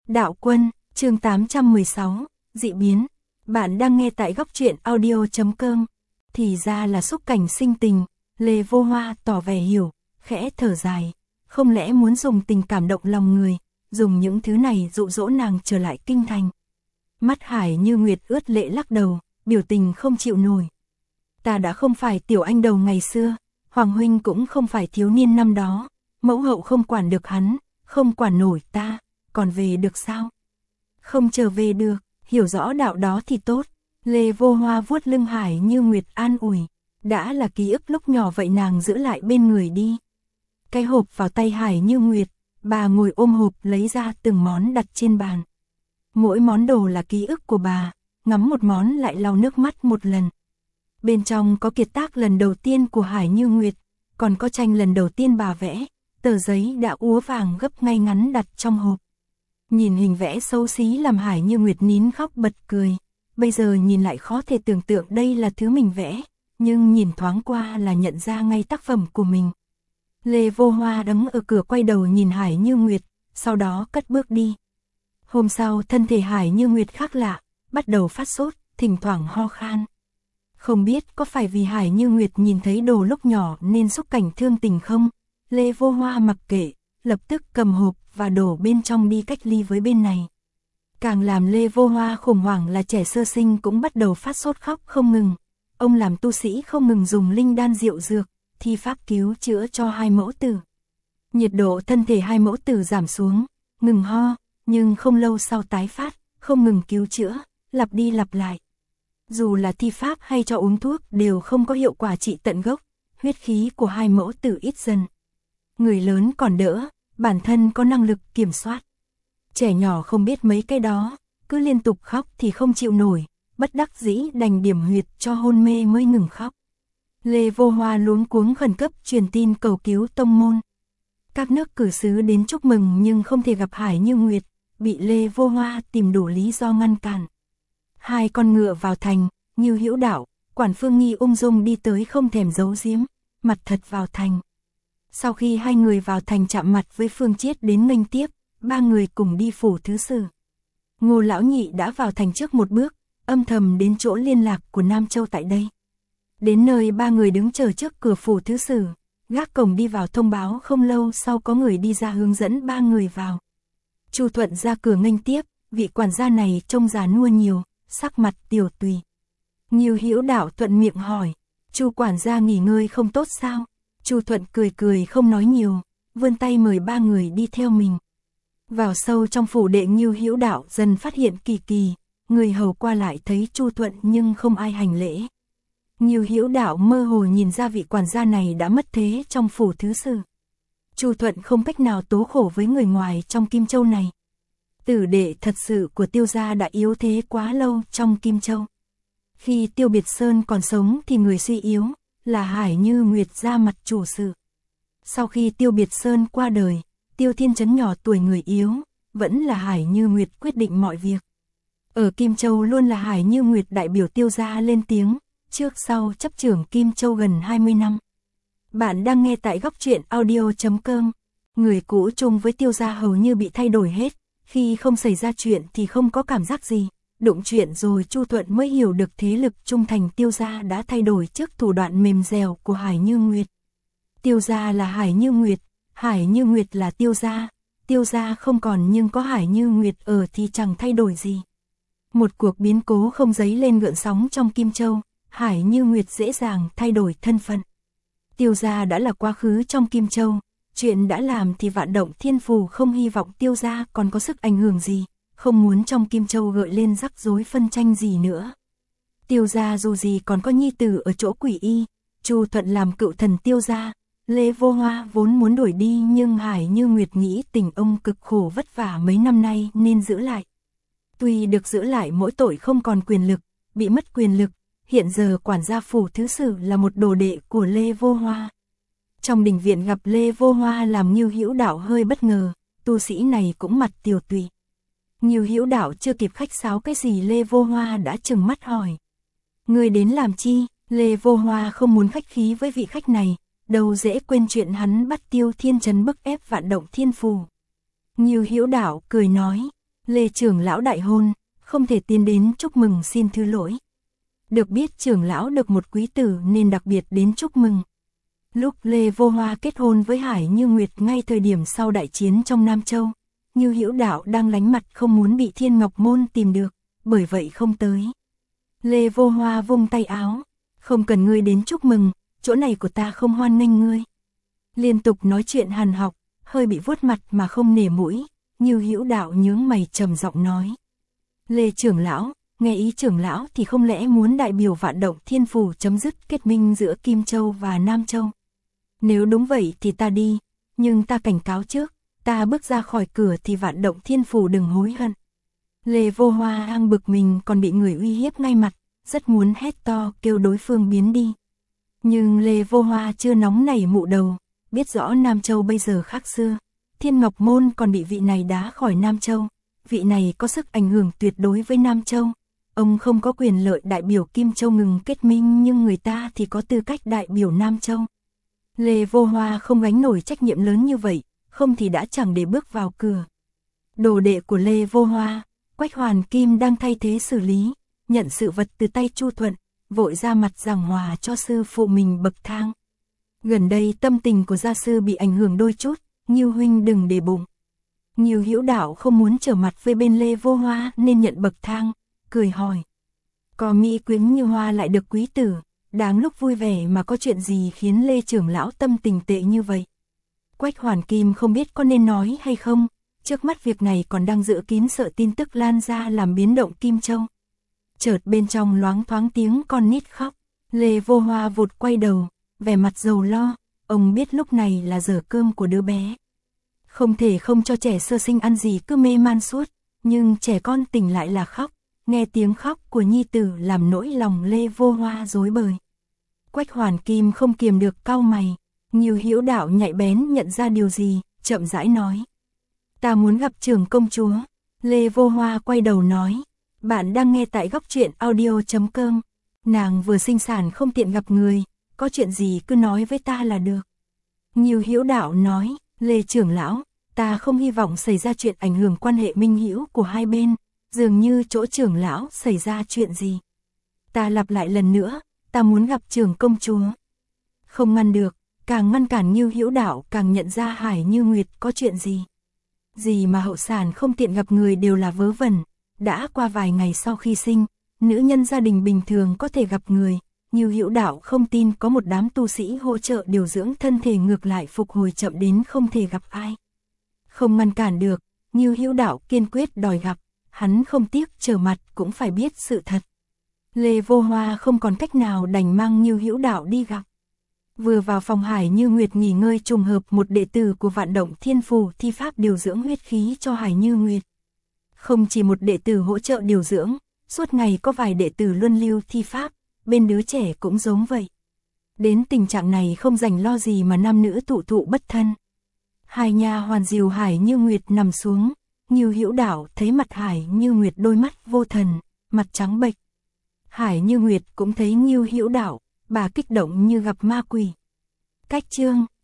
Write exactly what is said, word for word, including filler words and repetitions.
Đạo Quân, chương tám trăm mười sáu, dị biến. Bạn đang nghe tại góc truyện audio.com. Thì ra là xúc cảnh sinh tình, Lê Vô Hoa tỏ vẻ hiểu, khẽ thở dài. Không lẽ muốn dùng tình cảm động lòng người, dùng những thứ này dụ dỗ nàng trở lại kinh thành. Mắt Hải Như Nguyệt ướt lệ lắc đầu, biểu tình không chịu nổi. Ta đã không phải tiểu anh đầu ngày xưa, Hoàng huynh cũng không phải thiếu niên năm đó, mẫu hậu không quản được hắn, không quản nổi ta, còn về được sao? Không trở về được, hiểu rõ đạo đó thì tốt. Lê Vô Hoa vuốt lưng Hải Như Nguyệt an ủi, đã là ký ức lúc nhỏ vậy nàng giữ lại bên người đi. Cái hộp vào tay Hải Như Nguyệt, bà ngồi ôm hộp lấy ra từng món đặt trên bàn. Mỗi món đồ là ký ức của bà, ngắm một món lại lau nước mắt một lần. Bên trong có kiệt tác lần đầu tiên của Hải Như Nguyệt, còn có tranh lần đầu tiên bà vẽ, tờ giấy đã úa vàng gấp ngay ngắn đặt trong hộp. Nhìn hình vẽ xấu xí làm Hải Như Nguyệt nín khóc bật cười, bây giờ nhìn lại khó thể tưởng tượng đây là thứ mình vẽ, nhưng nhìn thoáng qua là nhận ra ngay tác phẩm của mình. Lê Vô Hoa đứng ở cửa quay đầu nhìn Hải Như Nguyệt, sau đó cất bước đi. Hôm sau thân thể Hải Như Nguyệt khác lạ, bắt đầu phát sốt, thỉnh thoảng ho khan. Không biết có phải vì Hải Như Nguyệt nhìn thấy đồ lúc nhỏ nên xúc cảnh thương tình không? Lê Vô Hoa mặc kệ, lập tức cầm hộp và đổ bên trong đi cách ly với bên này. Càng làm Lê Vô Hoa khủng hoảng là trẻ sơ sinh cũng bắt đầu phát sốt khóc không ngừng. Ông làm tu sĩ không ngừng dùng linh đan diệu dược, thi pháp cứu chữa cho hai mẫu tử. Nhiệt độ thân thể hai mẫu tử giảm xuống, ngừng ho, nhưng không lâu sau tái phát, không ngừng cứu chữa, lặp đi lặp lại. Dù là thi pháp hay cho uống thuốc đều không có hiệu quả trị tận gốc, huyết khí của hai mẫu tử ít dần. Người lớn còn đỡ, bản thân có năng lực kiểm soát. Trẻ nhỏ không biết mấy cái đó, cứ liên tục khóc thì không chịu nổi, bất đắc dĩ đành điểm huyệt cho hôn mê mới ngừng khóc. Lê Vô Hoa luống cuống khẩn cấp truyền tin cầu cứu tông môn. Các nước cử sứ đến chúc mừng nhưng không thể gặp Hải Như Nguyệt, bị Lê Vô Hoa tìm đủ lý do ngăn cản. Hai con ngựa vào thành, Ngưu Hữu Đạo, Quản Phương Nghi ung dung đi tới không thèm giấu giếm, mặt thật vào thành. Sau khi hai người vào thành chạm mặt với Phương Chiết đến nghênh tiếp, ba người cùng đi phủ thứ sử. Ngô Lão Nhị đã vào thành trước một bước, âm thầm đến chỗ liên lạc của Nam Châu tại đây. Đến nơi ba người đứng chờ trước cửa phủ thứ sử, gác cổng đi vào thông báo không lâu sau có người đi ra hướng dẫn ba người vào. Chu Thuận ra cửa nghênh tiếp, vị quản gia này trông già nua nhiều, sắc mặt tiểu tùy. Ngưu Hữu Đạo thuận miệng hỏi, Chu quản gia nghỉ ngơi không tốt sao? Chu Thuận cười cười không nói nhiều, vươn tay mời ba người đi theo mình. Vào sâu trong phủ đệ, Ngưu Hữu Đạo dần phát hiện kỳ kỳ, người hầu qua lại thấy Chu Thuận nhưng không ai hành lễ. Ngưu Hữu Đạo mơ hồ nhìn ra vị quản gia này đã mất thế trong phủ thứ sử. Chu Thuận không cách nào tố khổ với người ngoài trong Kim Châu này. Tử đệ thật sự của Tiêu gia đã yếu thế quá lâu trong Kim Châu. Khi Tiêu Biệt Sơn còn sống thì người suy yếu là Hải Như Nguyệt ra mặt chủ sự. Sau khi Tiêu Biệt Sơn qua đời, Tiêu Thiên Chấn nhỏ tuổi người yếu, vẫn là Hải Như Nguyệt quyết định mọi việc. Ở Kim Châu luôn là Hải Như Nguyệt đại biểu Tiêu gia lên tiếng, trước sau chấp trưởng Kim Châu gần hai mươi năm. Bạn đang nghe tại góc truyện audio.com. Người cũ chung với Tiêu gia hầu như bị thay đổi hết, khi không xảy ra chuyện thì không có cảm giác gì. Đụng chuyện rồi Chu Thuận mới hiểu được thế lực trung thành Tiêu gia đã thay đổi trước thủ đoạn mềm dẻo của Hải Như Nguyệt. Tiêu gia là Hải Như Nguyệt, Hải Như Nguyệt là Tiêu gia. Tiêu gia không còn nhưng có Hải Như Nguyệt ở thì chẳng thay đổi gì. Một cuộc biến cố không dấy lên gợn sóng trong Kim Châu, Hải Như Nguyệt dễ dàng thay đổi thân phận. Tiêu gia đã là quá khứ trong Kim Châu, chuyện đã làm thì vạn động thiên phù không hy vọng Tiêu gia còn có sức ảnh hưởng gì, không muốn trong Kim Châu gợi lên rắc rối phân tranh gì nữa. Tiêu gia dù gì còn có nhi tử ở chỗ Quỷ Y, Chu Thuận làm cựu thần Tiêu gia, Lê Vô Hoa vốn muốn đuổi đi nhưng Hải Như Nguyệt nghĩ tình ông cực khổ vất vả mấy năm nay nên giữ lại. Tuy được giữ lại mỗi tội không còn quyền lực, bị mất quyền lực, hiện giờ quản gia phủ thứ sử là một đồ đệ của Lê Vô Hoa. Trong đình viện gặp Lê Vô Hoa làm Ngưu Hữu Đạo hơi bất ngờ, tu sĩ này cũng mặt tiều tụy. Ngưu Hữu Đạo chưa kịp khách sáo cái gì Lê Vô Hoa đã trừng mắt hỏi. Người đến làm chi? Lê Vô Hoa không muốn khách khí với vị khách này, đâu dễ quên chuyện hắn bắt Tiêu Thiên Chấn bức ép vạn động thiên phù. Ngưu Hữu Đạo cười nói, Lê trưởng lão đại hôn, không thể tiến đến chúc mừng xin thứ lỗi. Được biết trưởng lão được một quý tử nên đặc biệt đến chúc mừng. Lúc Lê Vô Hoa kết hôn với Hải Như Nguyệt ngay thời điểm sau đại chiến trong Nam Châu, Như Hữu Đạo đang lánh mặt không muốn bị Thiên Ngọc Môn tìm được, bởi vậy không tới. Lê Vô Hoa vung tay áo, không cần ngươi đến chúc mừng, chỗ này của ta không hoan nghênh ngươi. Liên tục nói chuyện hàn học, hơi bị vuốt mặt mà không nể mũi, Như Hữu Đạo nhướng mày trầm giọng nói. Lê trưởng lão, nghe ý trưởng lão thì không lẽ muốn đại biểu Vạn Động Thiên Phủ chấm dứt kết minh giữa Kim Châu và Nam Châu? Nếu đúng vậy thì ta đi, nhưng ta cảnh cáo trước, ta bước ra khỏi cửa thì Vạn Động Thiên Phủ đừng hối hận. Lê Vô Hoa ang bực mình còn bị người uy hiếp ngay mặt, rất muốn hét to kêu đối phương biến đi. Nhưng Lê Vô Hoa chưa nóng nảy mụ đầu, biết rõ Nam Châu bây giờ khác xưa. Thiên Ngọc Môn còn bị vị này đá khỏi Nam Châu, vị này có sức ảnh hưởng tuyệt đối với Nam Châu. Ông không có quyền lợi đại biểu Kim Châu ngừng kết minh nhưng người ta thì có tư cách đại biểu Nam Châu. Lê Vô Hoa không gánh nổi trách nhiệm lớn như vậy, không thì đã chẳng để bước vào cửa. Đồ đệ của Lê Vô Hoa, Quách Hoàn Kim đang thay thế xử lý, nhận sự vật từ tay Chu Thuận, vội ra mặt giảng hòa cho sư phụ mình bậc thang. Gần đây tâm tình của gia sư bị ảnh hưởng đôi chút, Ngưu huynh đừng để bụng. Ngưu Hữu Đạo không muốn trở mặt với bên Lê Vô Hoa nên nhận bậc thang, cười hỏi. Có mỹ quyến như Hoa lại được quý tử, đáng lúc vui vẻ mà có chuyện gì khiến Lê trưởng lão tâm tình tệ như vậy? Quách Hoàn Kim không biết có nên nói hay không, trước mắt việc này còn đang giữ kín sợ tin tức lan ra làm biến động Kim Châu. Chợt bên trong loáng thoáng tiếng con nít khóc, Lê Vô Hoa vụt quay đầu, vẻ mặt rầu lo, ông biết lúc này là giờ cơm của đứa bé. Không thể không cho trẻ sơ sinh ăn gì cứ mê man suốt, nhưng trẻ con tỉnh lại là khóc, nghe tiếng khóc của nhi tử làm nỗi lòng Lê Vô Hoa rối bời. Quách Hoàn Kim không kiềm được cau mày, Ngưu Hữu Đạo nhạy bén nhận ra điều gì, chậm rãi nói. Ta muốn gặp trưởng công chúa. Lê Vô Hoa quay đầu nói. Bạn đang nghe tại góc truyện audio chấm com. Nàng vừa sinh sản không tiện gặp người, có chuyện gì cứ nói với ta là được. Ngưu Hữu Đạo nói, Lê trưởng lão, ta không hy vọng xảy ra chuyện ảnh hưởng quan hệ minh hữu của hai bên, dường như chỗ trưởng lão xảy ra chuyện gì. Ta lặp lại lần nữa, ta muốn gặp trưởng công chúa. Không ngăn được, càng ngăn cản Ngưu Hữu Đạo càng nhận ra Hải Như Nguyệt có chuyện gì. Gì mà hậu sản không tiện gặp người đều là vớ vẩn, đã qua vài ngày sau khi sinh, nữ nhân gia đình bình thường có thể gặp người. Ngưu Hữu Đạo không tin có một đám tu sĩ hỗ trợ điều dưỡng thân thể ngược lại phục hồi chậm đến không thể gặp ai. Không ngăn cản được, Ngưu Hữu Đạo kiên quyết đòi gặp, hắn không tiếc trở mặt cũng phải biết sự thật. Lê Vô Hoa không còn cách nào đành mang Ngưu Hữu Đạo đi gặp. Vừa vào phòng Hải Như Nguyệt nghỉ ngơi trùng hợp một đệ tử của Vạn Động Thiên Phủ thi pháp điều dưỡng huyết khí cho Hải Như Nguyệt. Không chỉ một đệ tử hỗ trợ điều dưỡng, suốt ngày có vài đệ tử luân lưu thi pháp, bên đứa trẻ cũng giống vậy. Đến tình trạng này không rảnh lo gì mà nam nữ tụ tụ bất thân. Hai nha hoàn dìu Hải Như Nguyệt nằm xuống, Ngưu Hữu Đạo thấy mặt Hải Như Nguyệt đôi mắt vô thần, mặt trắng bệch. Hải Như Nguyệt cũng thấy Ngưu Hữu Đạo, bà kích động như gặp ma quỷ. Cách chương